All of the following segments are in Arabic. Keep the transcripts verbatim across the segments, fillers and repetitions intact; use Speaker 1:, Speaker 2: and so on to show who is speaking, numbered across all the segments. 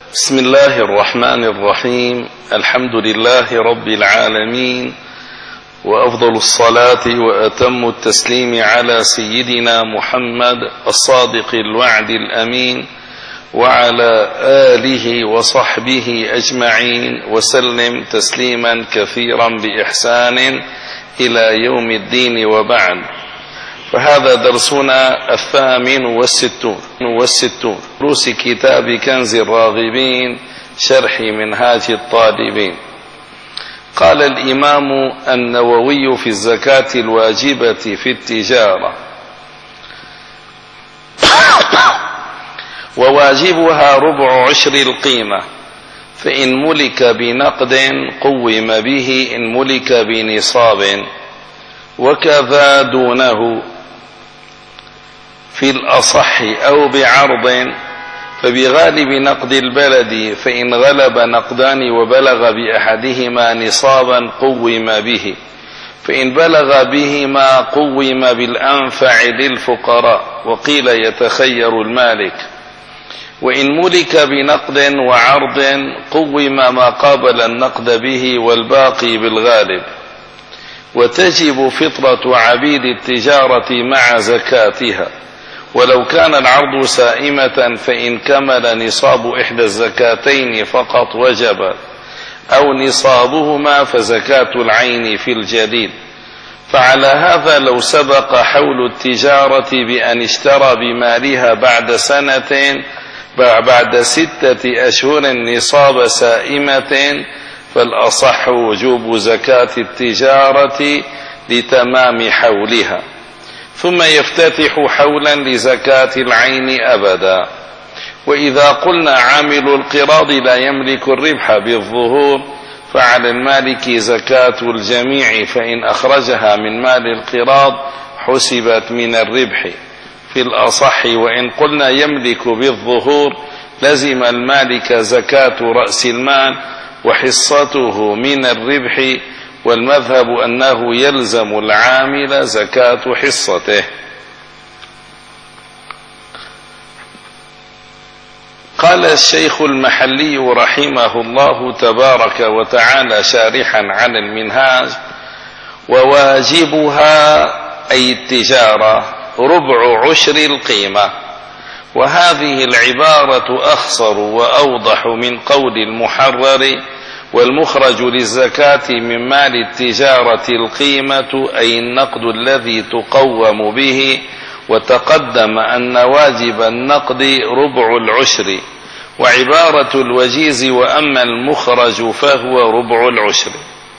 Speaker 1: بسم الله الرحمن الرحيم. الحمد لله رب العالمين، وأفضل الصلاة وأتم التسليم على سيدنا محمد الصادق الوعد الأمين وعلى آله وصحبه أجمعين وسلم تسليما كثيرا بإحسان إلى يوم الدين، وبعد. فهذا درسنا الثامن والستون والستون دروس كتاب كنز الراغبين شرح منهاج الطالبين. قال الإمام النووي في الزكاة الواجبة في التجارة: وواجبها ربع عشر القيمة، فإن ملك بنقد قوم به إن ملك بنصاب، وكذا دونه في الأصح أو بعرض، فبغالب نقد البلد فإن غلب نقدان وبلغ بأحدهما نصابا قوم به، فإن بلغ بهما قوم بالأنفع للفقراء، وقيل يتخير المالك. وإن ملك بنقد وعرض قوم ما قابل النقد به والباقي بالغالب. وتجب فطرة عبيد التجارة مع زكاتها، ولو كان العرض سائمة فإن كمل نصاب إحدى الزكاتين فقط وجب، أو نصابهما فزكاة العين في الجديد. فعلى هذا لو سبق حول التجارة بأن اشترى بمالها بعد سنة بعد ستة أشهر نصاب سائمة، فالأصح وجوب زكاة التجارة لتمام حولها، ثم يفتتح حولا لزكاة العين أبدا. وإذا قلنا عامل القراض لا يملك الربح بالظهور، فعلى المالك زكاة الجميع، فإن أخرجها من مال القراض حسبت من الربح في الأصح. وإن قلنا يملك بالظهور لزم المالك زكاة رأس المال وحصته من الربح، والمذهب أنه يلزم العامل زكاة حصته. قال الشيخ المحلي رحمه الله تبارك وتعالى شارحا على المنهاج: وواجبها أي التجارة ربع عشر القيمة. وهذه العبارة أخصر وأوضح من قول المحرر: والمخرج للزكاة من مال التجارة القيمة، أي النقد الذي تقوم به. وتقدم أن واجب النقد ربع العشر، وعبارة الوجيز: وأما المخرج فهو ربع العشر.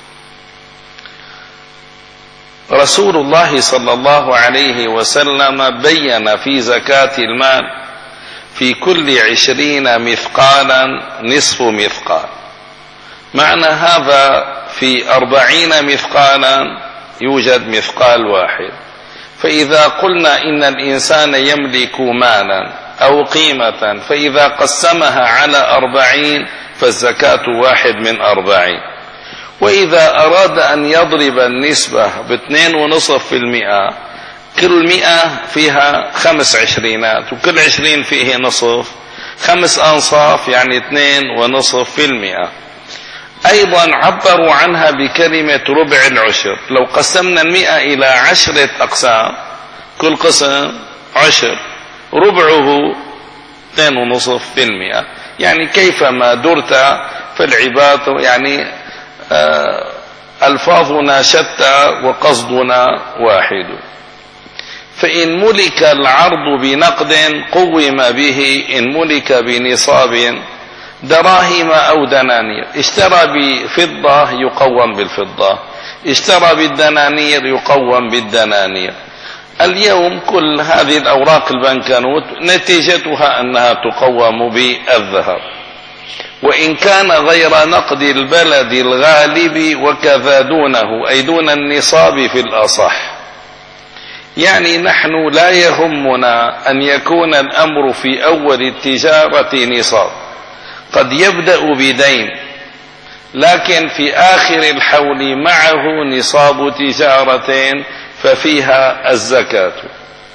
Speaker 1: رسول الله صلى الله عليه وسلم بين في زكاة المال في كل عشرين مثقالا نصف مثقال. معنى هذا في أربعين مثقالا يوجد مثقال واحد. فإذا قلنا إن الإنسان يملك مالا أو قيمة، فإذا قسمها على أربعين فالزكاة واحد من أربعين. وإذا أراد أن يضرب النسبة باثنين ونصف في المئة، كل مئة فيها خمس عشرينات، وكل عشرين فيه نصف، خمس أنصاف يعني اثنين ونصف في المئة. أيضا عبروا عنها بكلمة ربع العشر. لو قسمنا المئة إلى عشرة أقسام، كل قسم عشر، ربعه اثنين ونصف في المئة. يعني كيفما درت فالعباد يعني آه ألفاظنا شتى وقصدنا واحد. فإن ملك العرض بنقد قوم به إن ملك بنصاب دراهم أو دنانير. اشترى بفضة يقوم بالفضة، اشترى بالدنانير يقوم بالدنانير. اليوم كل هذه الأوراق البنكنوت نتيجتها أنها تقوم بالذهب، وإن كان غير نقد البلد الغالب، وكذا دونه أي دون النصاب في الأصح. يعني نحن لا يهمنا أن يكون الأمر في أول التجارة نصاب، قد يبدأ بدين، لكن في آخر الحول معه نصاب تجارة ففيها الزكاة.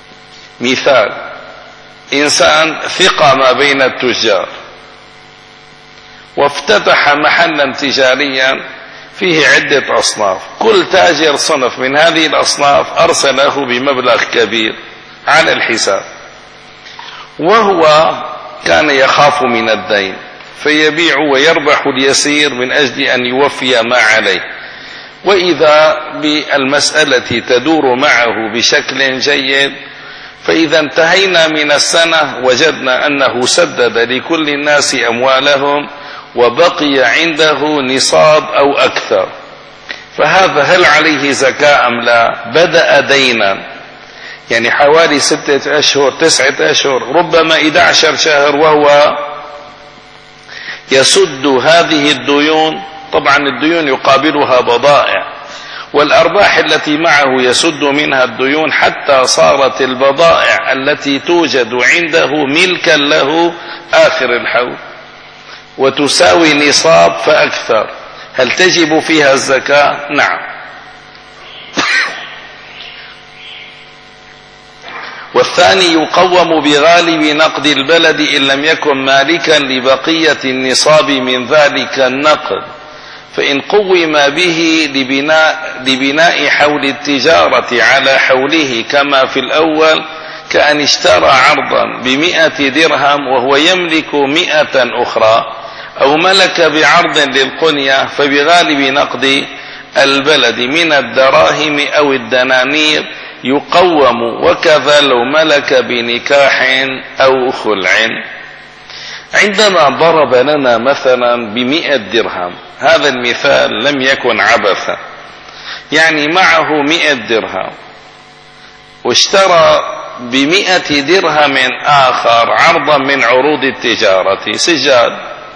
Speaker 1: مثال: إنسان ثقة ما بين التجار، وافتتح محلا تجاريا فيه عدة أصناف، كل تاجر صنف من هذه الأصناف أرسله بمبلغ كبير على الحساب، وهو كان يخاف من الدين فيبيع ويربح اليسير من أجل أن يوفي ما عليه، وإذا بالمسألة تدور معه بشكل جيد، فإذا انتهينا من السنة وجدنا أنه سدد لكل الناس أموالهم وبقي عنده نصاب أو أكثر، فهذا هل عليه زكاة أم لا؟ بدأ دينا، يعني حوالي ستة أشهر تسعة أشهر ربما إحدى عشر شهر وهو يسد هذه الديون. طبعا الديون يقابلها بضائع، والأرباح التي معه يسد منها الديون حتى صارت البضائع التي توجد عنده ملكا له آخر الحول وتساوي نصاب فأكثر، هل تجب فيها الزكاة؟ نعم. والثاني يقوم بغالب نقد البلد إن لم يكن مالكا لبقية النصاب من ذلك النقد، فإن قوم به لبناء, لبناء حول التجارة على حوله كما في الأول، كأن اشترى عرضا بمئة درهم وهو يملك مئة أخرى، أو ملك بعرض للقنية، فبغالب نقد البلد من الدراهم أو الدنانير يقوم، وكذا لو ملك بنكاح أو خلع. عندما ضرب لنا مثلا بمئة درهم، هذا المثال لم يكن عبثا، يعني معه مئة درهم واشترى بمئة درهم آخر عرضا من عروض التجارة سجاد.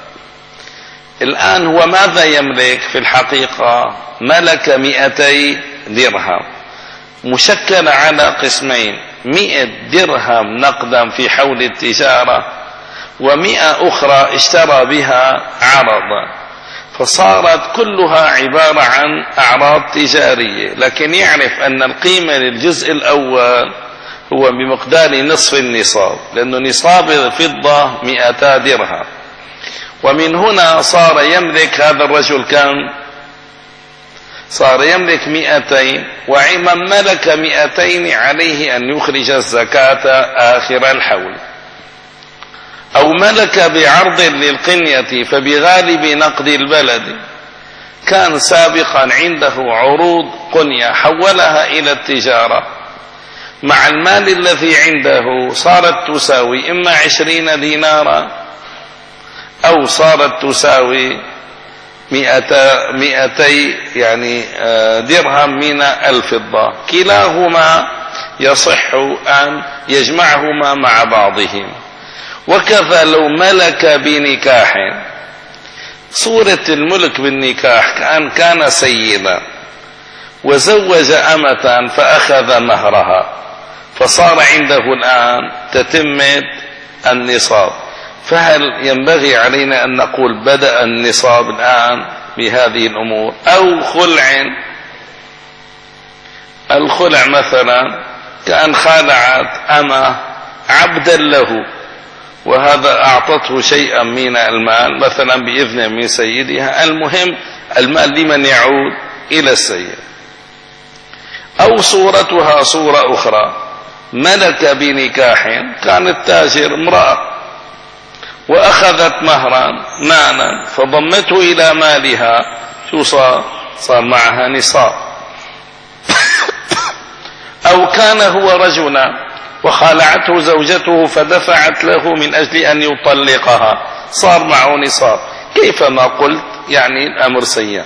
Speaker 1: الآن هو ماذا يملك في الحقيقة؟ ملك مئتي درهم مشكلة على قسمين، مئة درهم نقدا في حول التجارة ومئة أخرى اشترى بها عرضا، فصارت كلها عبارة عن أعراض تجارية، لكن يعرف أن القيمة للجزء الأول هو بمقدار نصف النصاب، لأنه نصاب الفضة مئتا درهم، ومن هنا صار يملك هذا الرجل كم؟ صار يملك مئتين، ومن ملك مئتين عليه أن يخرج الزكاة آخر الحول. أو ملك بعرض للقنية، فبغالب نقد البلد كان سابقا عنده عروض قنية حولها إلى التجارة، مع المال الذي عنده صارت تساوي إما عشرين دينارا أو صارت تساوي مئتا مئتي يعني درهم من الفضة، كلاهما يصح أن يجمعهما مع بعضهم. وكذا لو ملك بنكاح، صورة الملك بالنكاح كأن كان سيدا وزوج أمة فأخذ مهرها، فصار عنده الآن تتمة النصاب، فهل ينبغي علينا أن نقول بدأ النصاب الآن بهذه الأمور؟ أو خلع، الخلع مثلا كأن خالعت أمة عبدا له، وهذا أعطته شيئا من المال مثلا بإذن من سيدها، المهم المال لمن يعود؟ إلى السيد. أو صورتها صورة أخرى، ملك بنكاح، كان التاجر امرأة وأخذت مهرا مالا فضمته إلى مالها، شو صار؟ صار معها نصاب. أو كان هو رجلا وخالعته زوجته فدفعت له من أجل أن يطلقها، صار معه نصاب. كيفما قلت يعني الأمر سيء.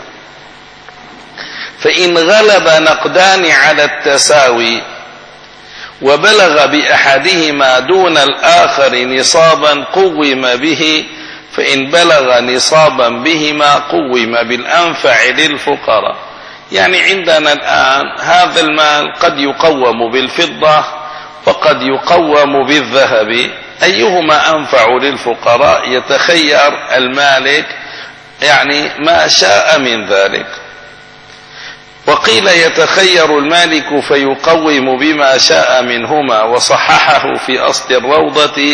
Speaker 1: فإن غلب نقدان على التساوي وبلغ بأحدهما دون الآخر نصابا قوم به، فإن بلغ نصابا بهما قوم بالأنفع للفقراء. يعني عندنا الآن هذا المال قد يقوم بالفضة وقد يقوم بالذهب، أيهما أنفع للفقراء؟ يتخير المالك يعني ما شاء من ذلك. وقيل يتخير المالك فيقوم بما شاء منهما، وصححه في أصل الروضة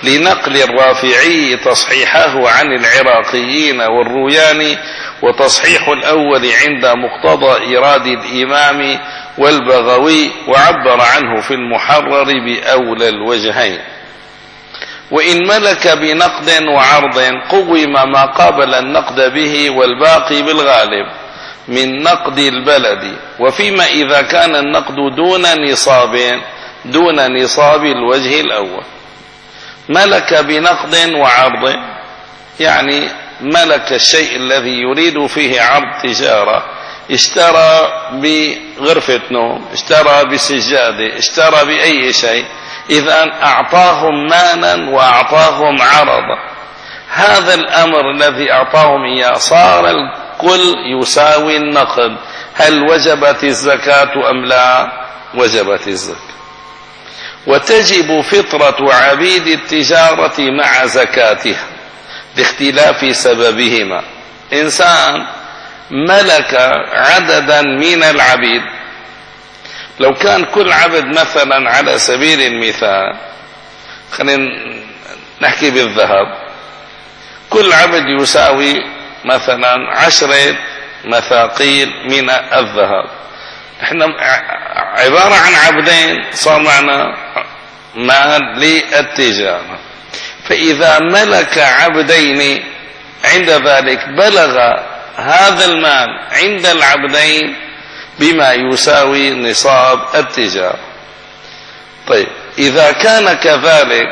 Speaker 1: لنقل الرافعي تصحيحه عن العراقيين والروياني، وتصحيح الأول عند مقتضى إيراد الإمام والبغوي، وعبر عنه في المحرر بأولى الوجهين. وإن ملك بنقد وعرض قوم ما قابل النقد به، والباقي بالغالب من نقد البلد. وفيما إذا كان النقد دون نصاب دون نصاب الوجه الأول. ملك بنقد وعرض يعني ملك الشيء الذي يريد فيه عرض تجارة، اشترى بغرفة نوم، اشترى بسجادة، اشترى بأي شيء، إذا أعطاهم مالا وأعطاهم عرضا. هذا الأمر الذي أعطاهم إياه صار الكل يساوي النقد. هل وجبت الزكاة أم لا؟ وجبت الزكاة. وتجب فطرة عبيد التجارة مع زكاتها لاختلاف سببهما. إنسان ملك عددا من العبيد، لو كان كل عبد مثلا على سبيل المثال، خلينا نحكي بالذهب، كل عبد يساوي مثلا عشرة مثاقيل من الذهب، احنا عبارة عن عبدين، صار معنا مال للتجارة. فإذا ملك عبدين عند ذلك بلغ هذا المال عند العبدين بما يساوي نصاب التجارة. طيب إذا كان كذلك،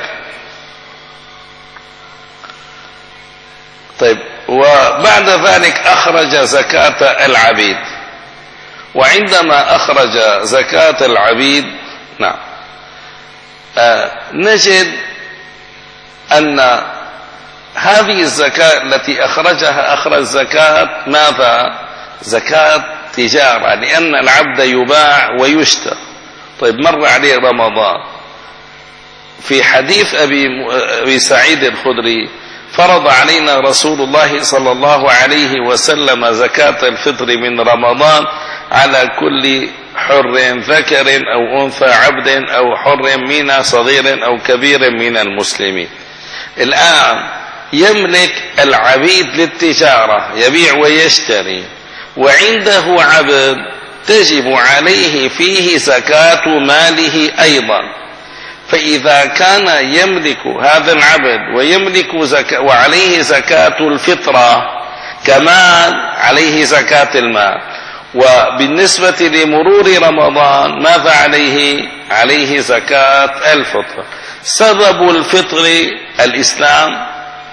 Speaker 1: طيب وبعد ذلك أخرج زكاة العبيد، وعندما أخرج زكاة العبيد نعم آه نجد أن هذه الزكاة التي أخرجها أخرج زكاة ماذا؟ زكاة تجارة، لأن العبد يباع ويشترى. طيب مر عليه رمضان، في حديث أبي, أبي سعيد الخدري فرض علينا رسول الله صلى الله عليه وسلم زكاة الفطر من رمضان على كل حر ذكر أو أنثى، عبد أو حر من صغير أو كبير من المسلمين. الآن يملك العبيد للتجارة، يبيع ويشتري، وعنده عبد تجب عليه فيه زكاة ماله أيضا. فإذا كان يملك هذا العبد ويملك زكاة وعليه زكاة الفطرة كمان عليه زكاة المال، وبالنسبة لمرور رمضان ماذا عليه؟ عليه زكاة الفطرة. سبب الفطر الإسلام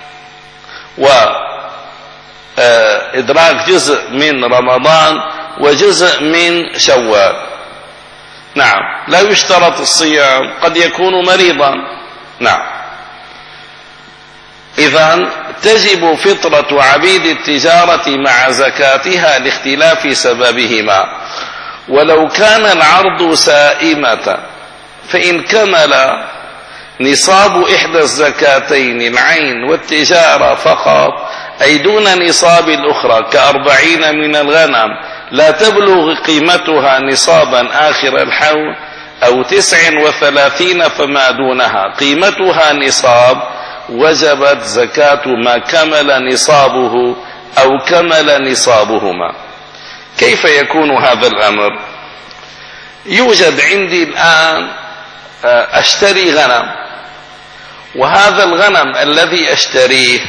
Speaker 1: وإدراك جزء من رمضان وجزء من شوال. نعم لا يشترط الصيام، قد يكون مريضا. نعم إذن تجب فطرة عبيد التجارة مع زكاتها لاختلاف سببهما. ولو كان العرض سائمة فإن كمل نصاب إحدى الزكاتين العين والتجارة فقط، أي دون نصاب الأخرى كأربعين من الغنم لا تبلغ قيمتها نصابا آخر الحول، أو تسع وثلاثين فما دونها قيمتها نصاب، وجبت زكاة ما كمل نصابه أو كمل نصابهما. كيف يكون هذا الأمر؟ يوجد عندي الآن أشتري غنم، وهذا الغنم الذي أشتريه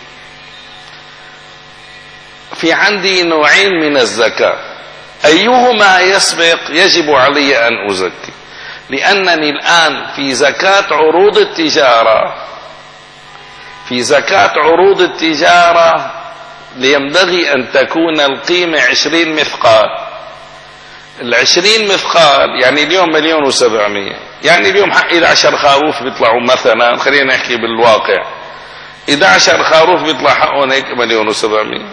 Speaker 1: في عندي نوعين من الزكاة، أيهما يسبق يجب علي أن أزكي، لأنني الآن في زكاة عروض التجارة في زكاة عروض التجارة لينبغي أن تكون القيمة عشرين مثقال. العشرين مثقال يعني اليوم مليون وسبعمية، يعني اليوم حق إحدى عشر خروف بيطلعوا مثلا، خلينا نحكي بالواقع، إحدى عشر خروف بيطلع حقهم هيك مليون وسبعمية.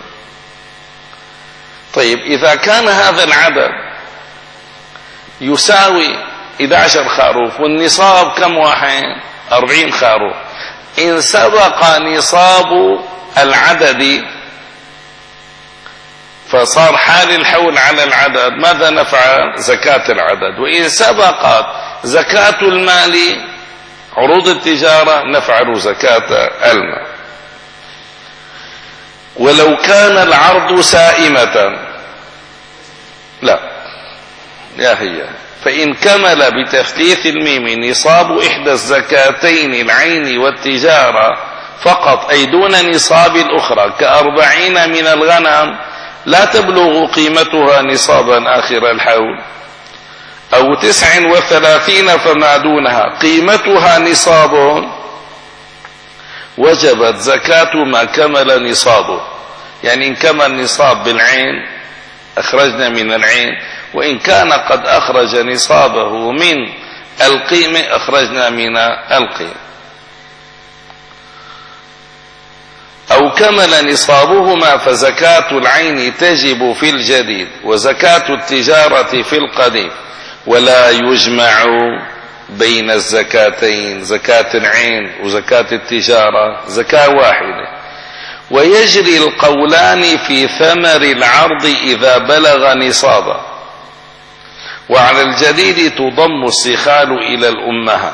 Speaker 1: طيب إذا كان هذا العدد يساوي إحدى عشر خروف والنصاب كم واحد؟ أربعين خروف، إن سبق نصاب العدد فصار حال الحول على العدد، ماذا نفعل؟ زكاة العدد. وإن سبقت زكاة المال عروض التجارة نفعل زكاة المال. ولو كان العرض سائمة لا يا هي فإن كمل بتثليث الميم نصاب إحدى الزكاتين العين والتجارة فقط أي دون نصاب الأخرى كأربعين من الغنم لا تبلغ قيمتها نصابا آخر الحول، أو تسع وثلاثين فما دونها قيمتها نصاب، وجبت زكاة ما كمل نصابه. يعني إن كمل نصاب بالعين أخرجنا من العين، وإن كان قد أخرج نصابه من القيمة أخرجنا من القيمة. أو كمل نصابهما فزكاة العين تجب في الجديد وزكاة التجارة في القديم، ولا يجمع بين الزكاتين، زكاة العين وزكاة التجارة زكاة واحدة. ويجري القولان في ثمر العرض إذا بلغ نصابا، وعلى الجديد تضم السخال إلى الأمهات.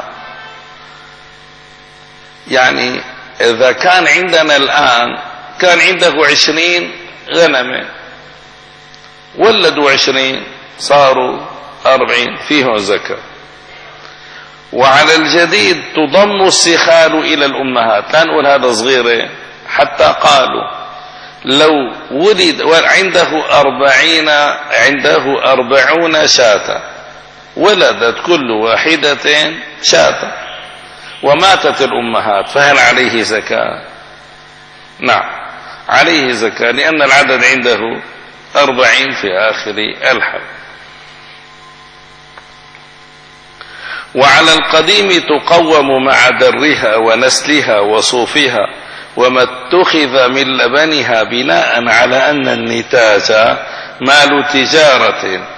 Speaker 1: يعني إذا كان عندنا الآن كان عنده عشرين غنمة ولدوا عشرين صاروا أربعين فيهم زكاة، وعلى الجديد تضم السخال إلى الأمهات. لا نقول هذا صغيرة، حتى قالوا لو ولد وعنده أربعين عنده أربعون شاة ولدت كل واحدة شاة وماتت الأمهات فهل عليه زكاة؟ نعم عليه زكاة، لأن العدد عنده أربعين في آخر الحول. وعلى القديم تقوم مع درها ونسلها وصوفها وما اتخذ من لبنها، بناء على أن النتاج مال تجارة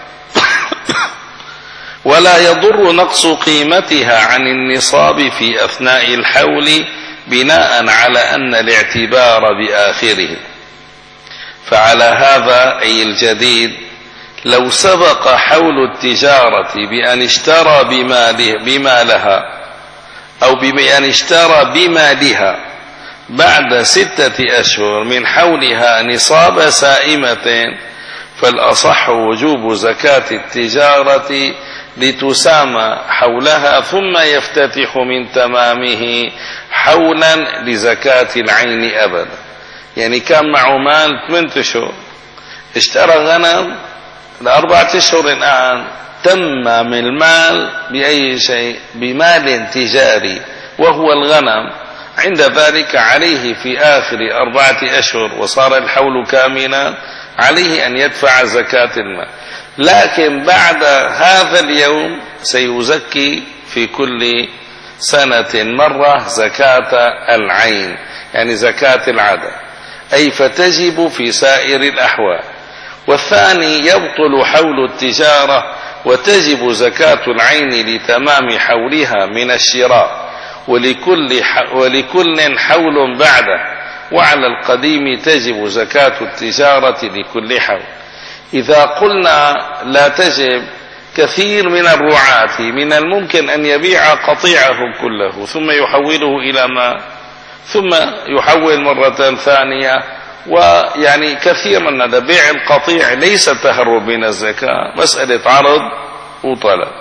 Speaker 1: ولا يضر نقص قيمتها عن النصاب في أثناء الحول، بناء على أن الاعتبار بآخره. فعلى هذا أي الجديد لو سبق حول التجارة بأن اشترى بماله بمالها أو بأن اشترى بمالها بعد ستة أشهر من حولها نصاب سائمة، فالأصح وجوب زكاة التجارة لتسامى حولها ثم يفتتح من تمامه حولا لزكاة العين أبدا. يعني كان معه مال ثمانية أشهر اشترى غنم لأربعة أشهر، الآن تمم المال بأي شيء؟ بمال تجاري وهو الغنم. عند ذلك عليه في آخر أربعة أشهر وصار الحول كاملا عليه أن يدفع زكاة المال، لكن بعد هذا اليوم سيزكي في كل سنة مرة زكاة العين، يعني زكاة العدد، أي فتجب في سائر الأحوال. والثاني يبطل حول التجارة وتجب زكاة العين لتمام حولها من الشراء، ولكل ولكل حول بعده. وعلى القديم تجب زكاة التجارة لكل حول. إذا قلنا لا تجب، كثير من الرعاة من الممكن أن يبيع قطيعه كله ثم يحوله إلى ما ثم يحول مرة ثانية، ويعني كثير من هذا بيع القطيع ليس تهرب من الزكاة، مسألة عرض وطلب.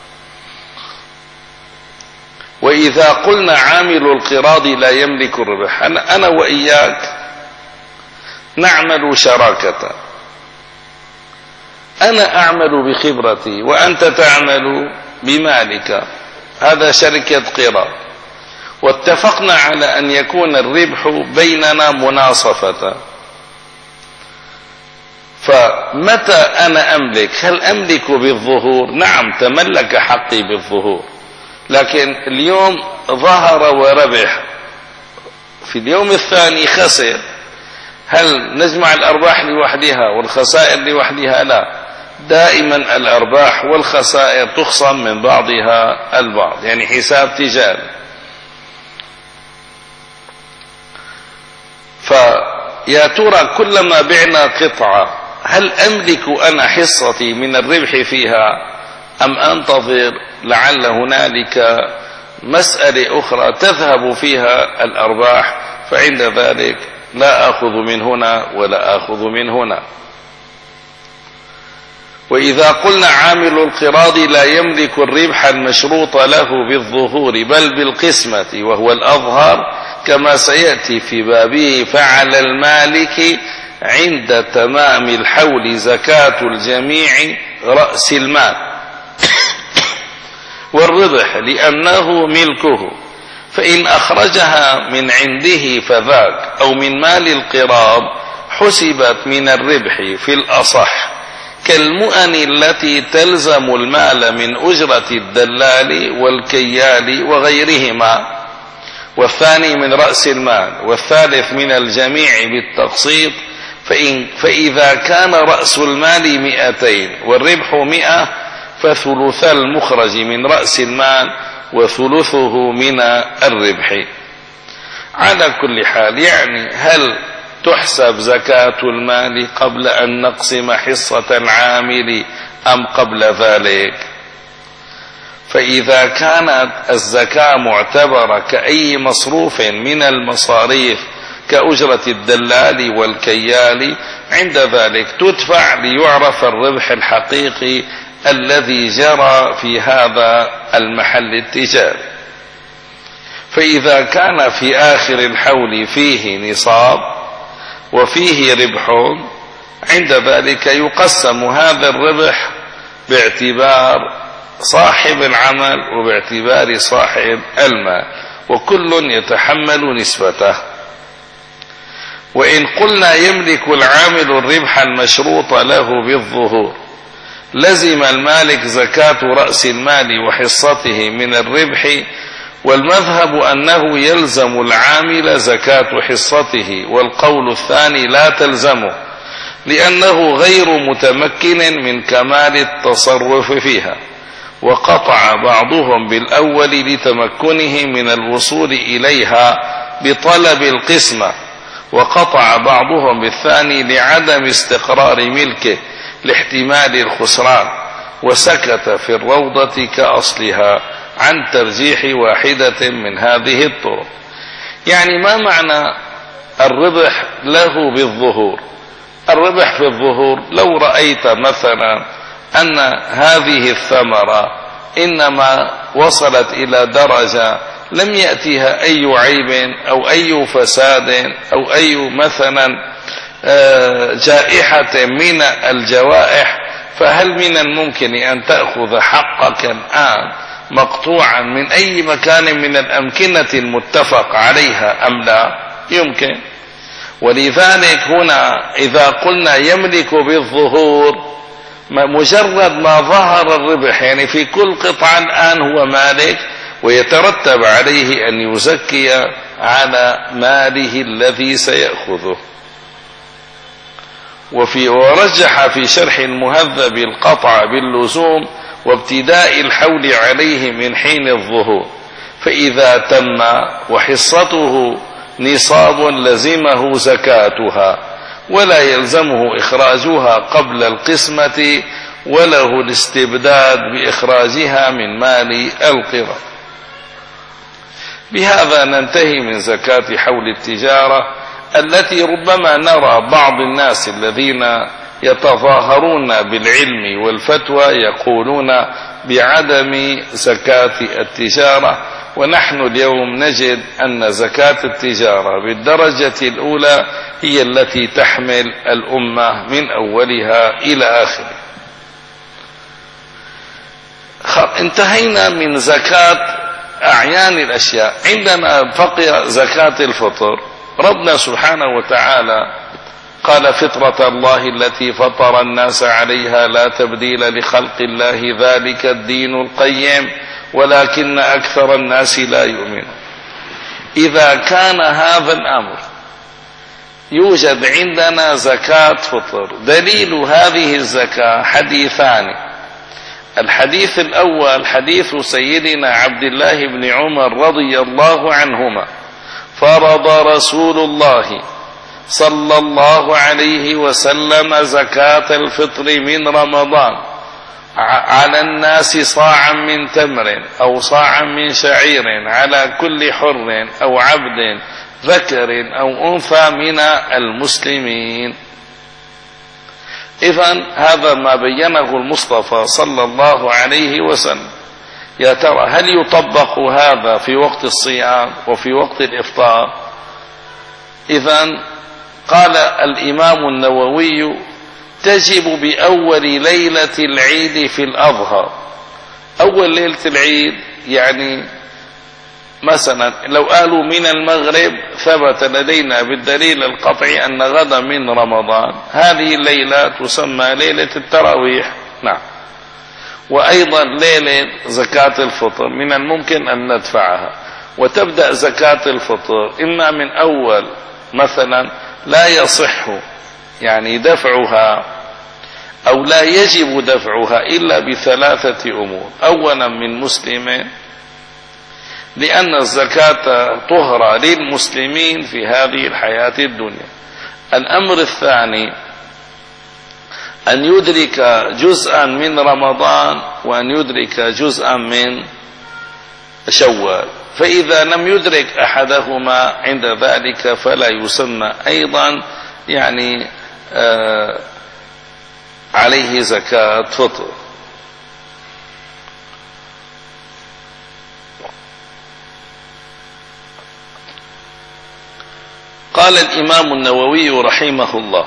Speaker 1: وإذا قلنا عامل القراض لا يملك الربح، أنا وإياك نعمل شراكة، أنا أعمل بخبرتي وأنت تعمل بمالك، هذا شركة قراض، واتفقنا على أن يكون الربح بيننا مناصفة. فمتى أنا أملك؟ هل أملك بالظهور؟ نعم تملك حقي بالظهور، لكن اليوم ظهر وربح، في اليوم الثاني خسر، هل نجمع الأرباح لوحدها والخسائر لوحدها؟ لا، دائما الأرباح والخسائر تخصم من بعضها البعض، يعني حساب تجاري. فيا ترى كلما بعنا قطعة هل أملك أنا حصتي من الربح فيها أم أنتظر لعل هنالك مسألة أخرى تذهب فيها الأرباح، فعند ذلك لا أخذ من هنا ولا أخذ من هنا. وإذا قلنا عامل القراض لا يملك الربح المشروط له بالظهور بل بالقسمة وهو الأظهر كما سيأتي في بابه، فعلى المالك عند تمام الحول زكاة الجميع رأس المال والربح لأنه ملكه، فإن أخرجها من عنده فذاك، أو من مال القراض حسبت من الربح في الأصح، كالمؤن التي تلزم المال من أجرة الدلال والكيال وغيرهما، والثاني من رأس المال، والثالث من الجميع بالتقسيط. فإن فإذا كان رأس المال مئتين والربح مئة فثلث المخرج من رأس المال وثلثه من الربح. على كل حال، يعني هل تحسب زكاة المال قبل أن نقسم حصة العامل أم قبل ذلك؟ فإذا كانت الزكاة معتبرة كأي مصروف من المصاريف كأجرة الدلال والكيال، عند ذلك تدفع ليعرف الربح الحقيقي الذي جرى في هذا المحل التجاري. فإذا كان في آخر الحول فيه نصاب وفيه ربح، عند ذلك يقسم هذا الربح باعتبار صاحب العمل وباعتبار صاحب المال، وكل يتحمل نسبته. وإن قلنا يملك العامل الربح المشروط له بالظهور لزم المالك زكاة رأس المال وحصته من الربح، والمذهب أنه يلزم العامل زكاة حصته، والقول الثاني لا تلزمه لأنه غير متمكن من كمال التصرف فيها، وقطع بعضهم بالأول لتمكنه من الوصول إليها بطلب القسمة، وقطع بعضهم بالثاني لعدم استقرار ملكه لاحتمال الخسران، وسكت في الروضة كأصلها عن ترجيح واحدة من هذه الطرق. يعني ما معنى الربح له بالظهور؟ الربح في الظهور لو رأيت مثلا أن هذه الثمرة إنما وصلت إلى درجة لم يأتيها أي عيب أو أي فساد أو أي مثلا جائحة من الجوائح، فهل من الممكن أن تأخذ حقك الآن مقطوعا من أي مكان من الأمكنة المتفق عليها أم لا؟ يمكن. ولذلك هنا إذا قلنا يملك بالظهور، مجرد ما ظهر الربح يعني في كل قطعة الآن هو مالك، ويترتب عليه أن يزكي على ماله الذي سيأخذه. وفي ورجح في شرح المهذب القطع باللزوم وابتداء الحول عليه من حين الظهور، فإذا تم وحصته نصاب لزمه زكاتها ولا يلزمه إخراجها قبل القسمة، وله الاستبداد بإخراجها من مال القراض. بهذا ننتهي من زكاة حول التجارة التي ربما نرى بعض الناس الذين يتظاهرون بالعلم والفتوى يقولون بعدم زكاة التجارة، ونحن اليوم نجد أن زكاة التجارة بالدرجة الأولى هي التي تحمل الأمة من أولها إلى آخره. انتهينا من زكاة أعيان الأشياء. عندنا بقي زكاة الفطر. ربنا سبحانه وتعالى قال: فطرة الله التي فطر الناس عليها لا تبديل لخلق الله ذلك الدين القيم ولكن أكثر الناس لا يؤمنون. إذا كان هذا الأمر يوجد عندنا زكاة فطر، دليل هذه الزكاة حديثان. الحديث الأول حديث سيدنا عبد الله بن عمر رضي الله عنهما: فرض رسول الله صلى الله عليه وسلم زكاة الفطر من رمضان على الناس صاعا من تمر أو صاعا من شعير على كل حر أو عبد ذكر أو أنثى من المسلمين. إذن هذا ما بينه المصطفى صلى الله عليه وسلم. يا ترى هل يطبق هذا في وقت الصيام وفي وقت الإفطار؟ إذن قال الإمام النووي تجب بأول ليلة العيد في الأظهر. أول ليلة العيد يعني مثلا لو قالوا من المغرب ثبت لدينا بالدليل القطعي أن غدا من رمضان، هذه الليلة تسمى ليلة التراويح. نعم. وأيضا ليلة زكاة الفطر من الممكن أن ندفعها، وتبدأ زكاة الفطر إما من أول مثلا لا يصح يعني دفعها أو لا يجب دفعها إلا بثلاثة أمور. أولا من مسلم، لأن الزكاة طهرة للمسلمين في هذه الحياة الدنيا. الأمر الثاني أن يدرك جزءا من رمضان وأن يدرك جزءا من شوال، فإذا لم يدرك أحدهما عند ذلك فلا يسمى أيضا يعني آه عليه زكاة فطر. قال الإمام النووي رحمه الله: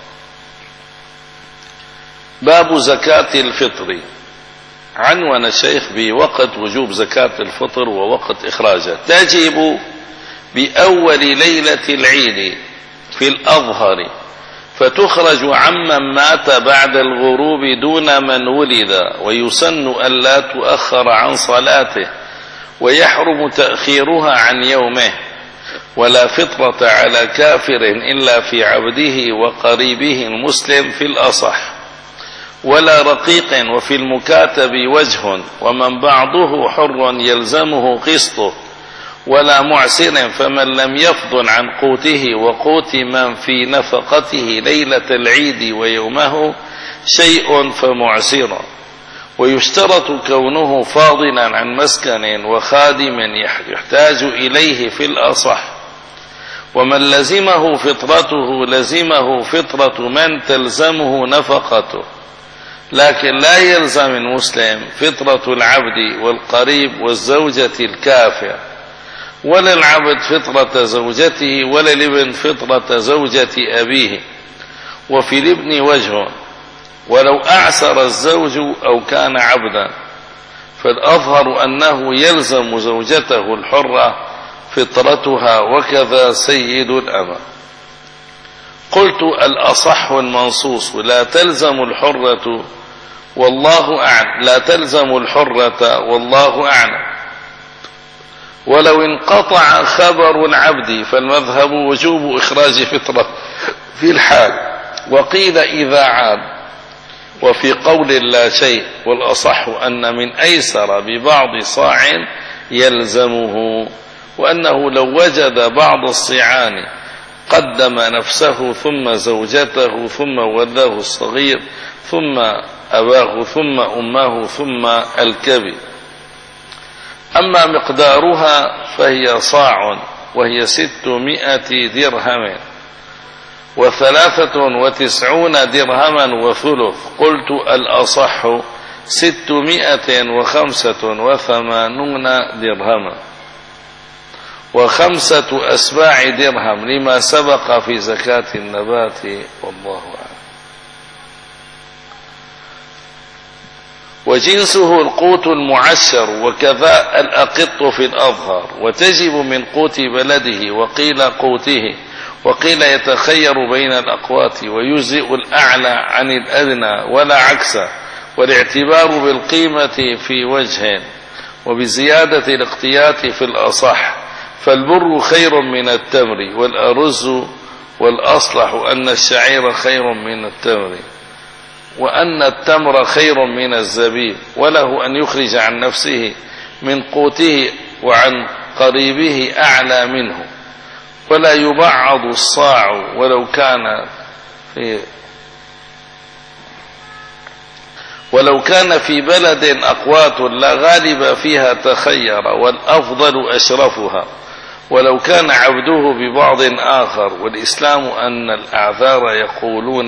Speaker 1: باب زكاة الفطر. عنوان الشيخ بوقت وجوب زكاة الفطر ووقت إخراجها. تجب بأول ليلة العيد في الأظهر، فتخرج عمن مات بعد الغروب دون من ولد، ويسن ألا تؤخر عن صلاته، ويحرم تأخيرها عن يومه. ولا فطرة على كافر إلا في عبده وقريبه المسلم في الأصح، ولا رقيق، وفي المكاتب وجه، ومن بعضه حر يلزمه قسطه، ولا معسر، فمن لم يفضل عن قوته وقوت من في نفقته ليلة العيد ويومه شيء فمعسر. ويشترط كونه فاضلا عن مسكن وخادم يحتاج إليه في الأصح. ومن لزمه فطرته لزمه فطرة من تلزمه نفقته، لكن لا يلزم المسلم فطرة العبد والقريب والزوجة الكافر، ولا العبد فطرة زوجته، ولا الابن فطرة زوجة أبيه. وفي الابن وجه، ولو أعسر الزوج أو كان عبدا، فالأظهر أنه يلزم زوجته الحرة فطرتها، وكذا سيد الأمة. قلت: الأصح المنصوص لا تلزم الحرة والله أعلم، لا تلزم الحرة والله أعلم. ولو انقطع خبر العبد فالمذهب وجوب إخراج فطرة في الحال، وقيل إذا عاد، وفي قول لا شيء. والأصح أن من أيسر ببعض صاع يلزمه، وأنه لو وجد بعض الصيعان قدم نفسه ثم زوجته ثم ولده الصغير ثم أباه ثم أمه ثم الكبير. أما مقدارها فهي صاع، وهي ستمائة درهم وثلاثة وتسعون درهما وثلث. قلت: الأصح ستمائة وخمسة وثمانون درهما وخمسة أسباع درهم، لما سبق في زكاة النبات، والله أعلم. وجنسه القوت المعشر، وكذا الأقط في الأظهر، وتجب من قوت بلده، وقيل قوته، وقيل يتخير بين الأقوات، ويجزئ الأعلى عن الأدنى ولا عكس. والاعتبار بالقيمة في وجه، وبزيادة الاقتيات في الأصح. فالبر خير من التمر، والأرز، والأصلح أن الشعير خير من التمر، وأن التمر خير من الزبيب. وله أن يخرج عن نفسه من قوته وعن قريبه أعلى منه، ولا يبعض الصاع ولو كان في ولو كان في بلد أقوات لا غالب فيها تخير والأفضل أشرفها، ولو كان عبده ببعض آخر. والإسلام أن الأعذار يقولون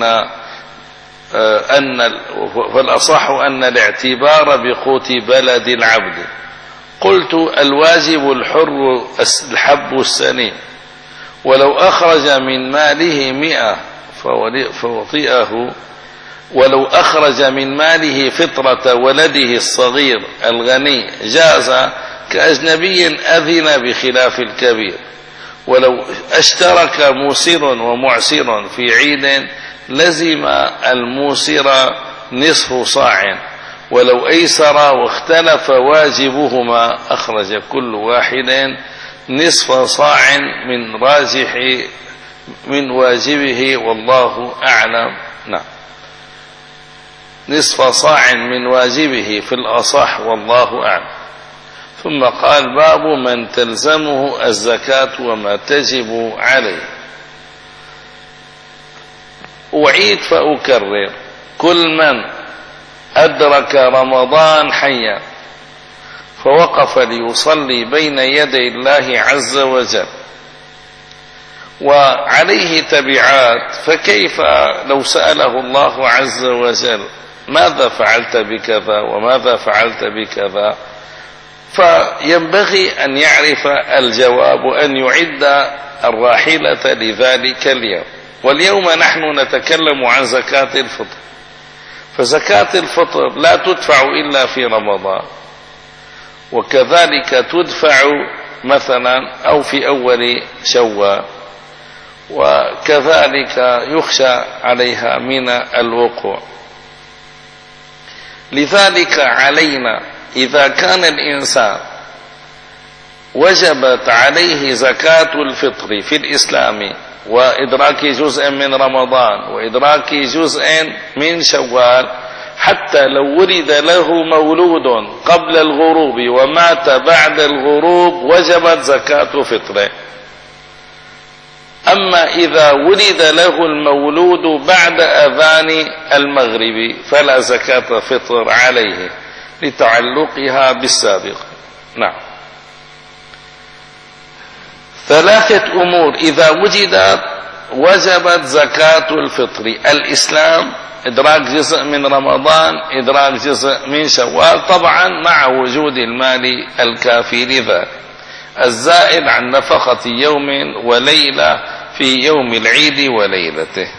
Speaker 1: أن فالأصح أن الاعتبار بقوت بلد العبد. قلت الواجب الحر الحب السليم، ولو أخرج من ماله مئة فوطئه، ولو أخرج من ماله فطرة ولده الصغير الغني جاز كأجنبي أذن بخلاف الكبير. ولو اشترك موسر ومعسر في عيد لزم الموسر نصف صاع، ولو أيسر واختلف واجبهما أخرج كل واحد نصف صاع من راجح من واجبه والله أعلم. نعم، نصف صاع من واجبه في الأصح والله أعلم. ثم قال باب من تلزمه الزكاة وما تجب عليه. أعيد فأكرر، كل من أدرك رمضان حيا فوقف ليصلي بين يدي الله عز وجل وعليه تبعات، فكيف لو سأله الله عز وجل ماذا فعلت بكذا وماذا فعلت بكذا؟ فينبغي أن يعرف الجواب وأن يعد الراحلة لذلك اليوم. واليوم نحن نتكلم عن زكاة الفطر، فزكاة الفطر لا تدفع إلا في رمضان، وكذلك تدفع مثلا أو في أول شوال، وكذلك يخشى عليها من الوقوع. لذلك علينا إذا كان الإنسان وجبت عليه زكاة الفطر في الإسلام وإدراك جزء من رمضان وإدراك جزء من شوال، حتى لو ولد له مولود قبل الغروب ومات بعد الغروب وجبت زكاة فطره. أما إذا ولد له المولود بعد أذان المغرب فلا زكاة فطر عليه لتعلقها بالسابق. نعم، ثلاثة أمور إذا وجدت وجبت زكاة الفطر: الإسلام، إدراك جزء من رمضان، إدراك جزء من شوال، طبعا مع وجود المال الكافي لذلك، الزائد عن نفقة يوم وليلة في يوم العيد وليلته.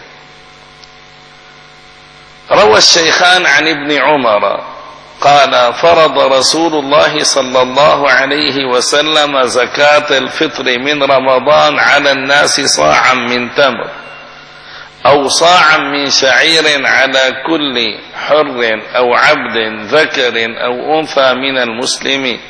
Speaker 1: روى الشيخان عن ابن عمر قال: فرض رسول الله صلى الله عليه وسلم زكاة الفطر من رمضان على الناس صاعا من تمر أو صاعا من شعير على كل حر أو عبد ذكر أو أنثى من المسلمين.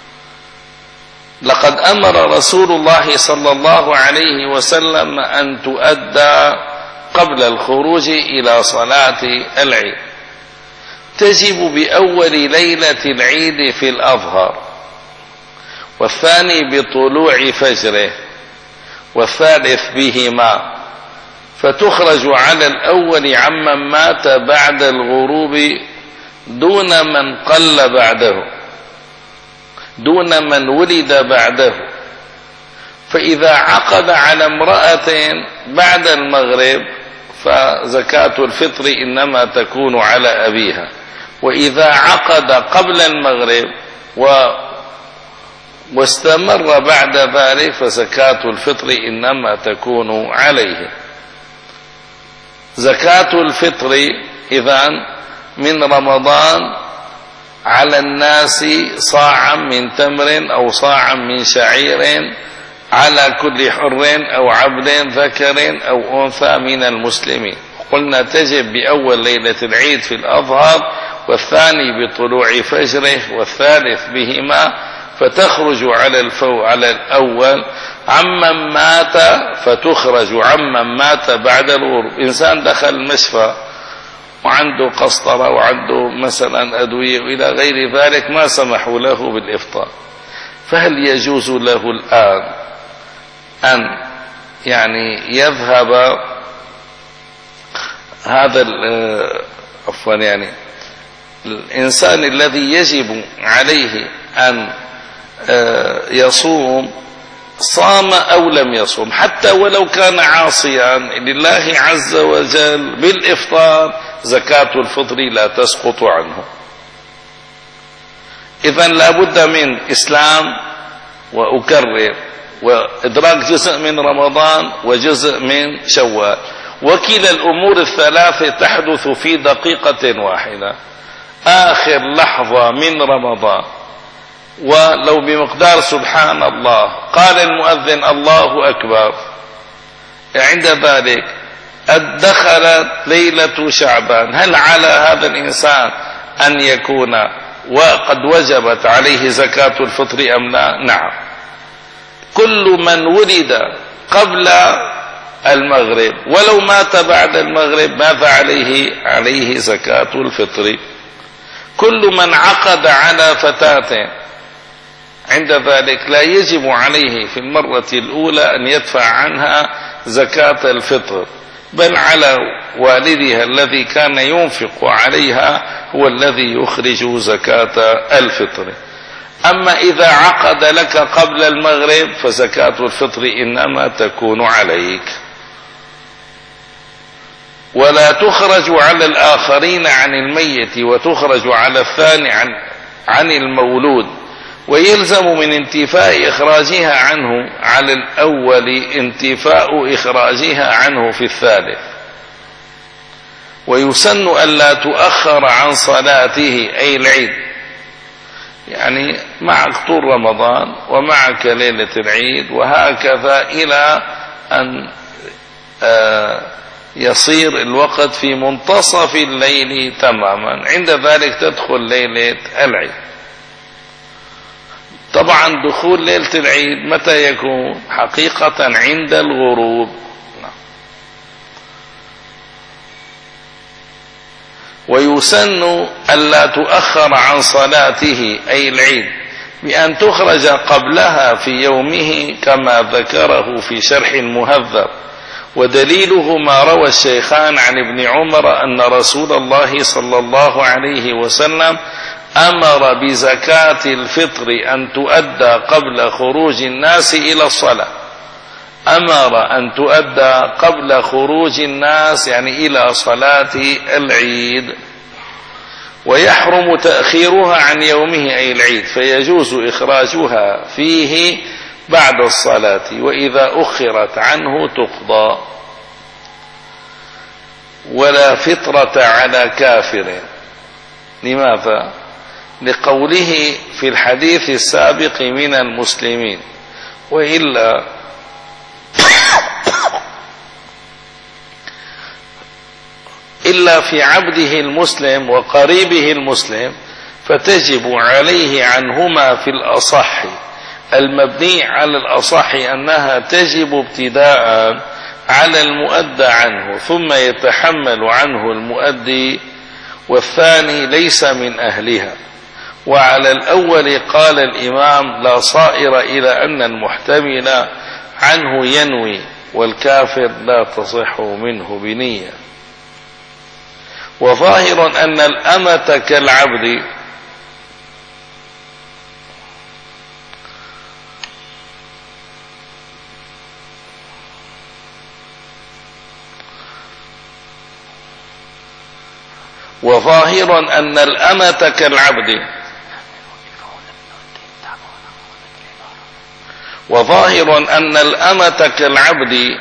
Speaker 1: لقد أمر رسول الله صلى الله عليه وسلم أن تؤدى قبل الخروج إلى صلاة العيد، تجب بأول ليلة العيد في الأظهر، والثاني بطلوع فجره، والثالث بهما، فتخرج على الأول عمن مات بعد الغروب دون من قل بعده، دون من ولد بعده. فإذا عقد على امرأة بعد المغرب فزكاة الفطر إنما تكون على أبيها، وإذا عقد قبل المغرب و واستمر بعد ذلك فزكاة الفطر إنما تكون عليه. زكاة الفطر إذن من رمضان على الناس صاعا من تمر أو صاعا من شعير على كل حر أو عبد ذكر أو أنثى من المسلمين. قلنا تجب بأول ليلة العيد في الأظهر، والثاني بطلوع فجره، والثالث بهما، فتخرج على الفو على الأول عمن مات، فتخرج عمن مات بعد الغروب. إنسان دخل المشفى وعنده قسطرة وعنده مثلا أدوية وإلى غير ذلك ما سمحوا له بالإفطار، فهل يجوز له الآن أن يعني يذهب، هذا عفوا يعني الإنسان الذي يجب عليه أن يصوم صام أو لم يصوم، حتى ولو كان عاصيا لله عز وجل بالإفطار، زكاة الفطر لا تسقط عنه. إذن لا بد من إسلام، وأكرر، وإدراك جزء من رمضان وجزء من شوال، وكلا الأمور الثلاثة تحدث في دقيقة واحدة. آخر لحظة من رمضان ولو بمقدار سبحان الله قال المؤذن الله أكبر، عند ذلك دخلت ليلة شعبان، هل على هذا الإنسان أن يكون وقد وجبت عليه زكاة الفطر أم لا؟ نعم. كل من ولد قبل المغرب ولو مات بعد المغرب ماذا عليه؟ عليه زكاة الفطر. كل من عقد على فتاة عند ذلك لا يجب عليه في المرة الأولى أن يدفع عنها زكاة الفطر، بل على والدها الذي كان ينفق عليها هو الذي يخرج زكاة الفطر. أما إذا عقد لك قبل المغرب فزكاة الفطر إنما تكون عليك، ولا تخرج على الآخرين عن الميت، وتخرج على الثاني عن, عن المولود، ويلزم من انتفاء إخراجها عنه على الأول انتفاء إخراجها عنه في الثالث. ويسن ألا تؤخر عن صلاته أي العيد، يعني معك طول رمضان ومعك ليلة العيد، وهكذا إلى أن يصير الوقت في منتصف الليل تماما، عند ذلك تدخل ليلة العيد. طبعا دخول ليلة العيد متى يكون؟ حقيقة عند الغروب. ويسن ألا تؤخر عن صلاته أي العيد بأن تخرج قبلها في يومه كما ذكره في شرح المهذب. ودليله ما روى الشيخان عن ابن عمر أن رسول الله صلى الله عليه وسلم أمر بزكاة الفطر أن تؤدى قبل خروج الناس إلى الصلاة. أمر أن تؤدى قبل خروج الناس يعني إلى صلاة العيد، ويحرم تأخيرها عن يومه أي العيد، فيجوز إخراجها فيه بعد الصلاة، وإذا أخرت عنه تقضى. ولا فطرة على كافر. لماذا؟ لقوله في الحديث السابق من المسلمين، وإلا إلا في عبده المسلم وقريبه المسلم، فتجب عليه عنهما في الأصح. المبني على الأصح أنها تجب ابتداء على المؤدى عنه، ثم يتحمل عنه المؤدي، والثاني ليس من أهلها. وعلى الأول قال الإمام لا صائر إلى أن المحتمل عنه ينوي، والكافر لا تصح منه بنية. وظاهر أن الأمة كالعبد، وظاهر أن الأمة كالعبد وظاهر أن الأمة كالعبد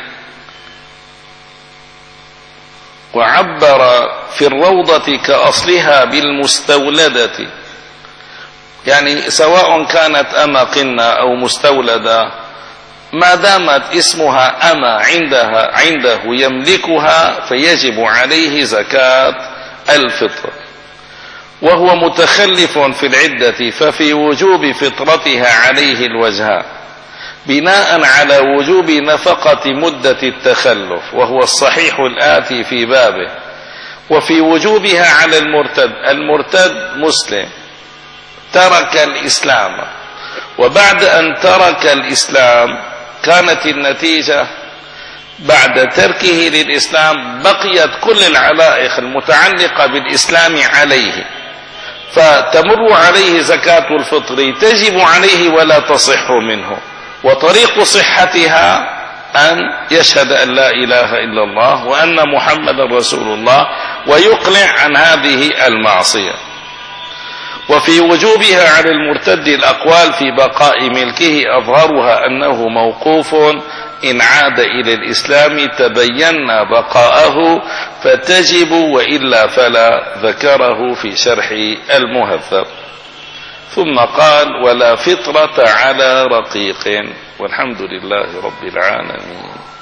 Speaker 1: وعبر في الروضة كأصلها بالمستولدة، يعني سواء كانت أمة قنة أو مستولدة، ما دامت اسمها أمة عندها عنده يملكها فيجب عليه زكاة الفطر. وهو متخلف في العدة، ففي وجوب فطرتها عليه الوجهان، بناء على وجوب نفقة مدة التخلف، وهو الصحيح الآتي في بابه. وفي وجوبها على المرتد، المرتد مسلم ترك الإسلام، وبعد أن ترك الإسلام كانت النتيجة بعد تركه للإسلام بقيت كل العلائق المتعلقة بالإسلام عليه، فتمر عليه زكاة الفطر تجب عليه ولا تصح منه. وطريق صحتها أن يشهد أن لا إله إلا الله وأن محمد رسول الله ويقلع عن هذه المعصية. وفي وجوبها على المرتد الأقوال في بقاء ملكه أظهرها أنه موقوف، إن عاد إلى الإسلام تبين بقاءه فتجب وإلا فلا، ذكره في شرح المهذب. ثم قال ولا فطرة على رقيق. والحمد لله رب العالمين.